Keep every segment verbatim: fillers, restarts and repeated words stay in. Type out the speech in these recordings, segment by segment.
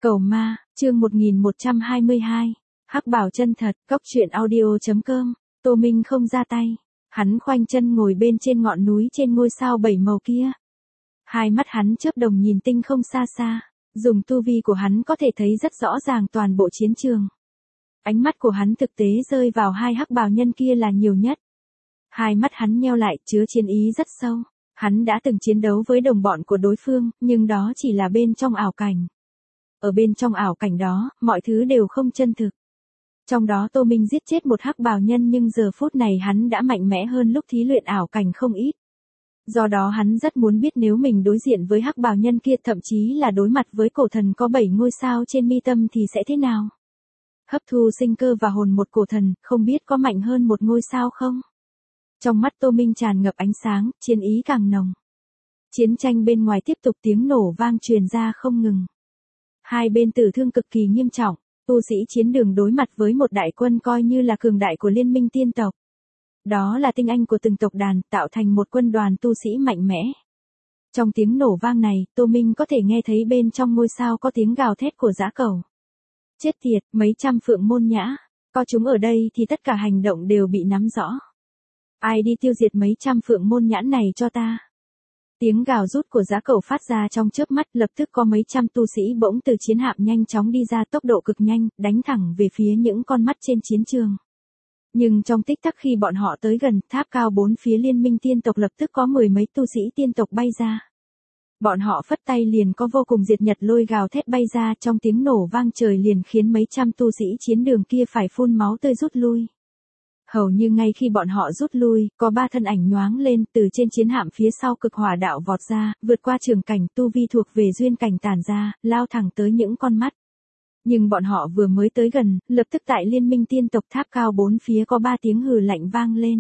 Cầu ma, chương một nghìn một trăm hai mươi hai. Hắc bảo chân thật, cóc truyện audio chấm com. Tô Minh không ra tay. Hắn khoanh chân ngồi bên trên ngọn núi trên ngôi sao bảy màu kia. Hai mắt hắn chớp đồng nhìn tinh không xa xa. Dùng tu vi của hắn có thể thấy rất rõ ràng toàn bộ chiến trường. Ánh mắt của hắn thực tế rơi vào hai hắc bào nhân kia là nhiều nhất. Hai mắt hắn nheo lại chứa chiến ý rất sâu. Hắn đã từng chiến đấu với đồng bọn của đối phương, nhưng đó chỉ là bên trong ảo cảnh. Ở bên trong ảo cảnh đó, mọi thứ đều không chân thực. Trong đó Tô Minh giết chết một hắc bào nhân nhưng giờ phút này hắn đã mạnh mẽ hơn lúc thí luyện ảo cảnh không ít. Do đó hắn rất muốn biết nếu mình đối diện với hắc bào nhân kia, thậm chí là đối mặt với cổ thần có bảy ngôi sao trên mi tâm thì sẽ thế nào. Hấp thu sinh cơ và hồn một cổ thần, không biết có mạnh hơn một ngôi sao không? Trong mắt Tô Minh tràn ngập ánh sáng, chiến ý càng nồng. Chiến tranh bên ngoài tiếp tục, tiếng nổ vang truyền ra không ngừng. Hai bên tử thương cực kỳ nghiêm trọng, tu sĩ chiến đường đối mặt với một đại quân coi như là cường đại của liên minh tiên tộc. Đó là tinh anh của từng tộc đàn, tạo thành một quân đoàn tu sĩ mạnh mẽ. Trong tiếng nổ vang này, Tô Minh có thể nghe thấy bên trong ngôi sao có tiếng gào thét của dã cẩu. Chết tiệt, mấy trăm phượng môn nhã, có chúng ở đây thì tất cả hành động đều bị nắm rõ. Ai đi tiêu diệt mấy trăm phượng môn nhãn này cho ta. Tiếng gào rút của dã cẩu phát ra trong chớp mắt, lập tức có mấy trăm tu sĩ bỗng từ chiến hạm nhanh chóng đi ra, tốc độ cực nhanh, đánh thẳng về phía những con mắt trên chiến trường. Nhưng trong tích tắc khi bọn họ tới gần, tháp cao bốn phía liên minh tiên tộc lập tức có mười mấy tu sĩ tiên tộc bay ra. Bọn họ phất tay liền có vô cùng diệt nhật lôi gào thét bay ra, trong tiếng nổ vang trời liền khiến mấy trăm tu sĩ chiến đường kia phải phun máu tươi rút lui. Hầu như ngay khi bọn họ rút lui, có ba thân ảnh nhoáng lên từ trên chiến hạm phía sau cực hỏa đạo vọt ra, vượt qua trường cảnh tu vi thuộc về duyên cảnh tản ra, lao thẳng tới những con mắt. Nhưng bọn họ vừa mới tới gần, lập tức tại liên minh tiên tộc tháp cao bốn phía có ba tiếng hừ lạnh vang lên.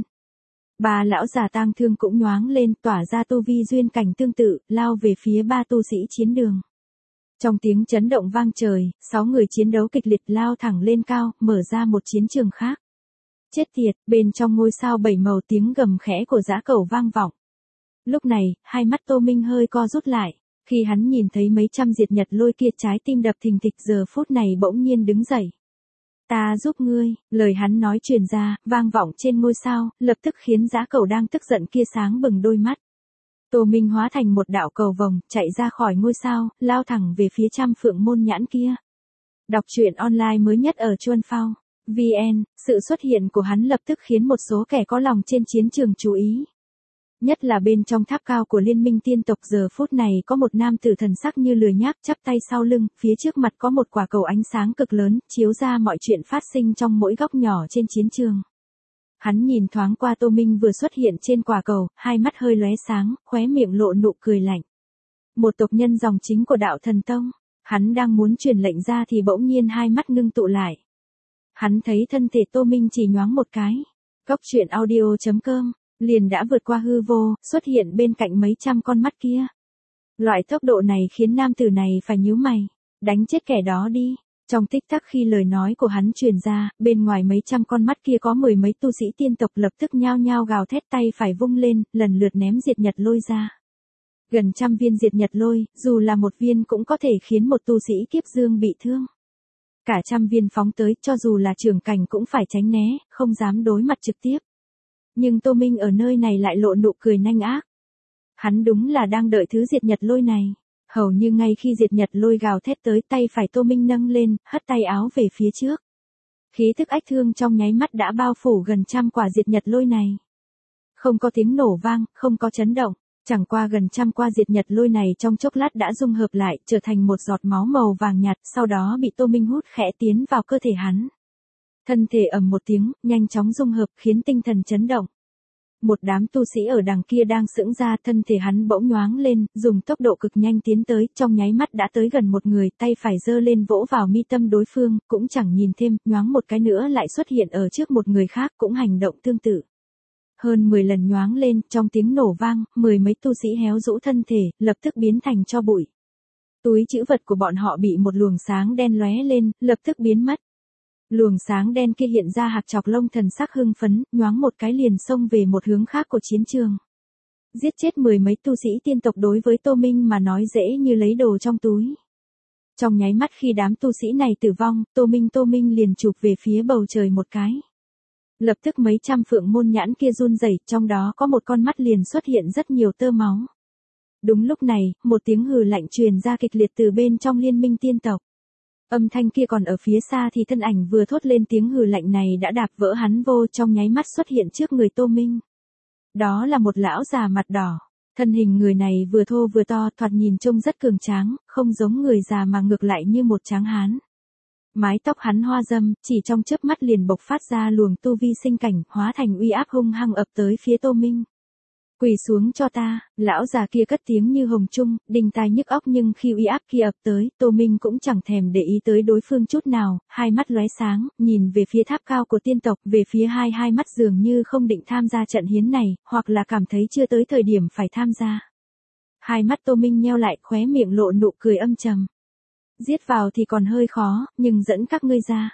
Ba lão già tang thương cũng nhoáng lên, tỏa ra tu vi duyên cảnh tương tự, lao về phía ba tu sĩ chiến đường. Trong tiếng chấn động vang trời, sáu người chiến đấu kịch liệt lao thẳng lên cao, mở ra một chiến trường khác. Chết tiệt, bên trong ngôi sao bảy màu tiếng gầm khẽ của dã cẩu vang vọng. Lúc này, hai mắt Tô Minh hơi co rút lại, khi hắn nhìn thấy mấy trăm diệt nhật lôi kia, trái tim đập thình thịch, giờ phút này bỗng nhiên đứng dậy. Ta giúp ngươi, lời hắn nói truyền ra, vang vọng trên ngôi sao, lập tức khiến dã cẩu đang tức giận kia sáng bừng đôi mắt. Tô Minh hóa thành một đạo cầu vồng, chạy ra khỏi ngôi sao, lao thẳng về phía trăm phượng môn nhãn kia. Đọc truyện online mới nhất ở Chuan Phao vê en, sự xuất hiện của hắn lập tức khiến một số kẻ có lòng trên chiến trường chú ý. Nhất là bên trong tháp cao của liên minh tiên tộc, giờ phút này có một nam tử thần sắc như lười nhác chắp tay sau lưng, phía trước mặt có một quả cầu ánh sáng cực lớn, chiếu ra mọi chuyện phát sinh trong mỗi góc nhỏ trên chiến trường. Hắn nhìn thoáng qua Tô Minh vừa xuất hiện trên quả cầu, hai mắt hơi lóe sáng, khóe miệng lộ nụ cười lạnh. Một tộc nhân dòng chính của đạo thần tông, hắn đang muốn truyền lệnh ra thì bỗng nhiên hai mắt ngưng tụ lại. Hắn thấy thân thể Tô Minh chỉ nhoáng một cái. Cóc truyện audio chấm com, liền đã vượt qua hư vô, xuất hiện bên cạnh mấy trăm con mắt kia. Loại tốc độ này khiến nam tử này phải nhíu mày. Đánh chết kẻ đó đi. Trong tích tắc khi lời nói của hắn truyền ra, bên ngoài mấy trăm con mắt kia có mười mấy tu sĩ tiên tộc lập tức nhao nhao gào thét, tay phải vung lên, lần lượt ném diệt nhật lôi ra. Gần trăm viên diệt nhật lôi, dù là một viên cũng có thể khiến một tu sĩ kiếp dương bị thương. Cả trăm viên phóng tới, cho dù là trường cảnh cũng phải tránh né, không dám đối mặt trực tiếp. Nhưng Tô Minh ở nơi này lại lộ nụ cười nanh ác. Hắn đúng là đang đợi thứ diệt nhật lôi này. Hầu như ngay khi diệt nhật lôi gào thét tới, tay phải Tô Minh nâng lên, hất tay áo về phía trước. Khí thức ách thương trong nháy mắt đã bao phủ gần trăm quả diệt nhật lôi này. Không có tiếng nổ vang, không có chấn động. Chẳng qua gần trăm qua diệt nhật lôi này trong chốc lát đã dung hợp lại, trở thành một giọt máu màu vàng nhạt, sau đó bị Tô Minh hút khẽ tiến vào cơ thể hắn. Thân thể ầm một tiếng, nhanh chóng dung hợp, khiến tinh thần chấn động. Một đám tu sĩ ở đằng kia đang sững ra, thân thể hắn bỗng nhoáng lên, dùng tốc độ cực nhanh tiến tới, trong nháy mắt đã tới gần một người, tay phải giơ lên vỗ vào mi tâm đối phương, cũng chẳng nhìn thêm, nhoáng một cái nữa lại xuất hiện ở trước một người khác, cũng hành động tương tự. Hơn mười lần nhoáng lên, trong tiếng nổ vang, mười mấy tu sĩ héo rũ thân thể, lập tức biến thành tro bụi. Túi trữ vật của bọn họ bị một luồng sáng đen lóe lên, lập tức biến mất. Luồng sáng đen kia hiện ra hạc chọc lông thần sắc hưng phấn, nhoáng một cái liền xông về một hướng khác của chiến trường. Giết chết mười mấy tu sĩ tiên tộc đối với Tô Minh mà nói dễ như lấy đồ trong túi. Trong nháy mắt khi đám tu sĩ này tử vong, Tô Minh Tô Minh liền chụp về phía bầu trời một cái. Lập tức mấy trăm phượng môn nhãn kia run rẩy, trong đó có một con mắt liền xuất hiện rất nhiều tơ máu. Đúng lúc này, một tiếng hừ lạnh truyền ra kịch liệt từ bên trong liên minh tiên tộc. Âm thanh kia còn ở phía xa thì thân ảnh vừa thốt lên tiếng hừ lạnh này đã đạp vỡ hắn vô trong nháy mắt xuất hiện trước người Tô Minh. Đó là một lão già mặt đỏ. Thân hình người này vừa thô vừa to, thoạt nhìn trông rất cường tráng, không giống người già mà ngược lại như một tráng hán. Mái tóc hắn hoa râm, chỉ trong chớp mắt liền bộc phát ra luồng tu vi sinh cảnh, hóa thành uy áp hung hăng ập tới phía Tô Minh. Quỳ xuống cho ta, lão già kia cất tiếng như hồng trung, đinh tai nhức óc, nhưng khi uy áp kia ập tới, Tô Minh cũng chẳng thèm để ý tới đối phương chút nào, hai mắt lóe sáng, nhìn về phía tháp cao của tiên tộc, về phía hai hai mắt dường như không định tham gia trận hiến này, hoặc là cảm thấy chưa tới thời điểm phải tham gia. Hai mắt Tô Minh nheo lại, khóe miệng lộ nụ cười âm trầm. Giết vào thì còn hơi khó, nhưng dẫn các ngươi ra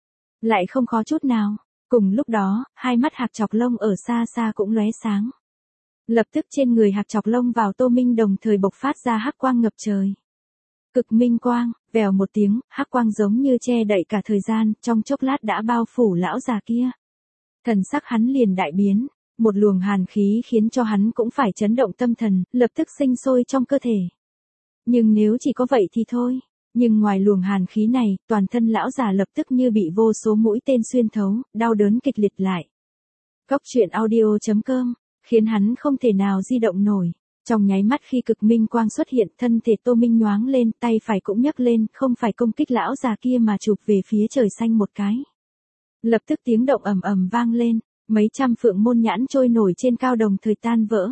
lại không khó chút nào. Cùng lúc đó, hai mắt hạc chọc lông ở xa xa cũng lóe sáng. Lập tức trên người hạc chọc lông vào Tô Minh đồng thời bộc phát ra hắc quang ngập trời. Cực minh quang, vèo một tiếng, hắc quang giống như che đậy cả thời gian, trong chốc lát đã bao phủ lão già kia. Thần sắc hắn liền đại biến, một luồng hàn khí khiến cho hắn cũng phải chấn động tâm thần, lập tức sinh sôi trong cơ thể. Nhưng nếu chỉ có vậy thì thôi. Nhưng ngoài luồng hàn khí này, toàn thân lão già lập tức như bị vô số mũi tên xuyên thấu, đau đớn kịch liệt lại. Cốc truyện audio chấm com khiến hắn không thể nào di động nổi. Trong nháy mắt khi cực minh quang xuất hiện, thân thể Tô Minh nhoáng lên, tay phải cũng nhấc lên, không phải công kích lão già kia mà chụp về phía trời xanh một cái. Lập tức tiếng động ầm ầm vang lên, mấy trăm phượng môn nhãn trôi nổi trên cao đồng thời tan vỡ.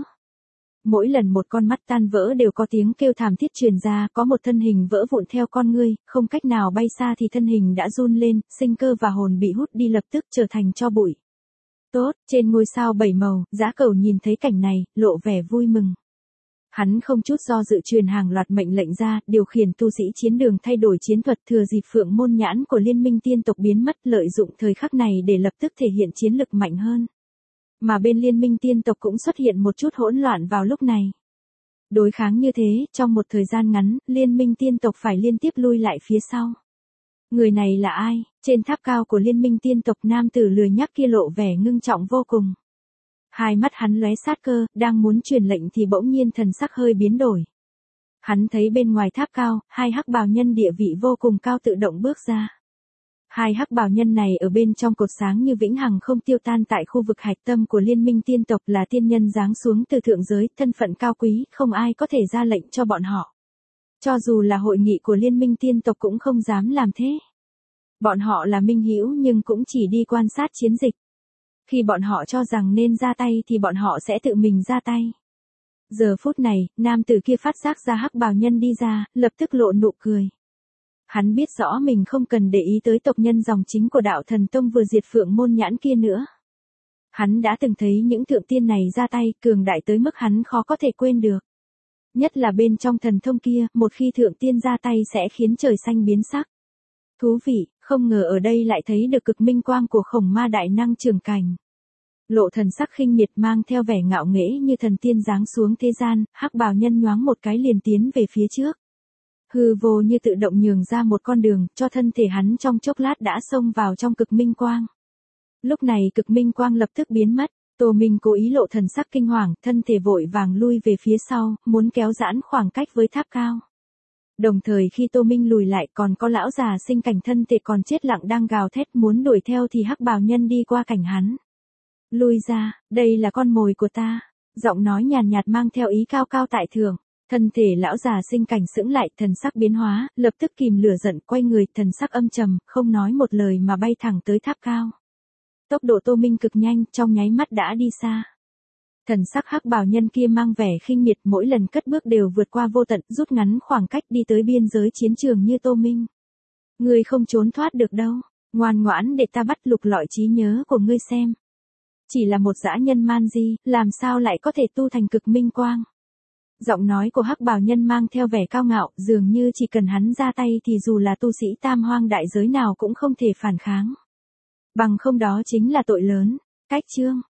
Mỗi lần một con mắt tan vỡ đều có tiếng kêu thảm thiết truyền ra, có một thân hình vỡ vụn theo con ngươi, không cách nào bay xa thì thân hình đã run lên, sinh cơ và hồn bị hút đi lập tức trở thành tro bụi. Tốt, trên ngôi sao bảy màu, Dã Cẩu nhìn thấy cảnh này, lộ vẻ vui mừng. Hắn không chút do dự truyền hàng loạt mệnh lệnh ra, điều khiển tu sĩ chiến đường thay đổi chiến thuật, thừa dịp phượng môn nhãn của liên minh tiên tộc biến mất, lợi dụng thời khắc này để lập tức thể hiện chiến lực mạnh hơn. Mà bên liên minh tiên tộc cũng xuất hiện một chút hỗn loạn vào lúc này. Đối kháng như thế, trong một thời gian ngắn, liên minh tiên tộc phải liên tiếp lui lại phía sau. Người này là ai? Trên tháp cao của liên minh tiên tộc, nam tử lười nhác kia lộ vẻ ngưng trọng vô cùng. Hai mắt hắn lóe sát cơ, đang muốn truyền lệnh thì bỗng nhiên thần sắc hơi biến đổi. Hắn thấy bên ngoài tháp cao, hai hắc bào nhân địa vị vô cùng cao tự động bước ra. Hai hắc bào nhân này ở bên trong cột sáng như vĩnh hằng không tiêu tan tại khu vực hạch tâm của liên minh tiên tộc, là tiên nhân giáng xuống từ thượng giới, thân phận cao quý, không ai có thể ra lệnh cho bọn họ. Cho dù là hội nghị của liên minh tiên tộc cũng không dám làm thế. Bọn họ là minh hữu nhưng cũng chỉ đi quan sát chiến dịch. Khi bọn họ cho rằng nên ra tay thì bọn họ sẽ tự mình ra tay. Giờ phút này, nam tử kia phát giác ra hắc bào nhân đi ra, lập tức lộ nụ cười. Hắn biết rõ mình không cần để ý tới tộc nhân dòng chính của đạo thần tông vừa diệt phượng môn nhãn kia nữa. Hắn đã từng thấy những thượng tiên này ra tay, cường đại tới mức hắn khó có thể quên được. Nhất là bên trong thần thông kia, một khi thượng tiên ra tay sẽ khiến trời xanh biến sắc. Thú vị, không ngờ ở đây lại thấy được cực minh quang của khổng ma đại năng trường cảnh. Lộ thần sắc khinh miệt mang theo vẻ ngạo nghễ như thần tiên giáng xuống thế gian, hắc bào nhân nhoáng một cái liền tiến về phía trước. Hư vô như tự động nhường ra một con đường, cho thân thể hắn trong chốc lát đã xông vào trong cực minh quang. Lúc này cực minh quang lập tức biến mất, Tô Minh cố ý lộ thần sắc kinh hoàng, thân thể vội vàng lui về phía sau, muốn kéo giãn khoảng cách với tháp cao. Đồng thời khi Tô Minh lùi lại, còn có lão già sinh cảnh thân thể còn chết lặng đang gào thét muốn đuổi theo thì hắc bào nhân đi qua cảnh hắn. Lui ra, đây là con mồi của ta. Giọng nói nhàn nhạt mang theo ý cao cao tại thượng. Thân thể lão già sinh cảnh sững lại, thần sắc biến hóa, lập tức kìm lửa giận, quay người, thần sắc âm trầm, không nói một lời mà bay thẳng tới tháp cao. Tốc độ Tô Minh cực nhanh, trong nháy mắt đã đi xa. Thần sắc hắc bào nhân kia mang vẻ khinh miệt, mỗi lần cất bước đều vượt qua vô tận, rút ngắn khoảng cách đi tới biên giới chiến trường như Tô Minh. Ngươi không trốn thoát được đâu, ngoan ngoãn để ta bắt lục lọi trí nhớ của ngươi xem. Chỉ là một dã nhân man di, làm sao lại có thể tu thành cực minh quang. Giọng nói của hắc bào nhân mang theo vẻ cao ngạo, dường như chỉ cần hắn ra tay thì dù là tu sĩ tam hoang đại giới nào cũng không thể phản kháng. Bằng không đó chính là tội lớn. Cách chương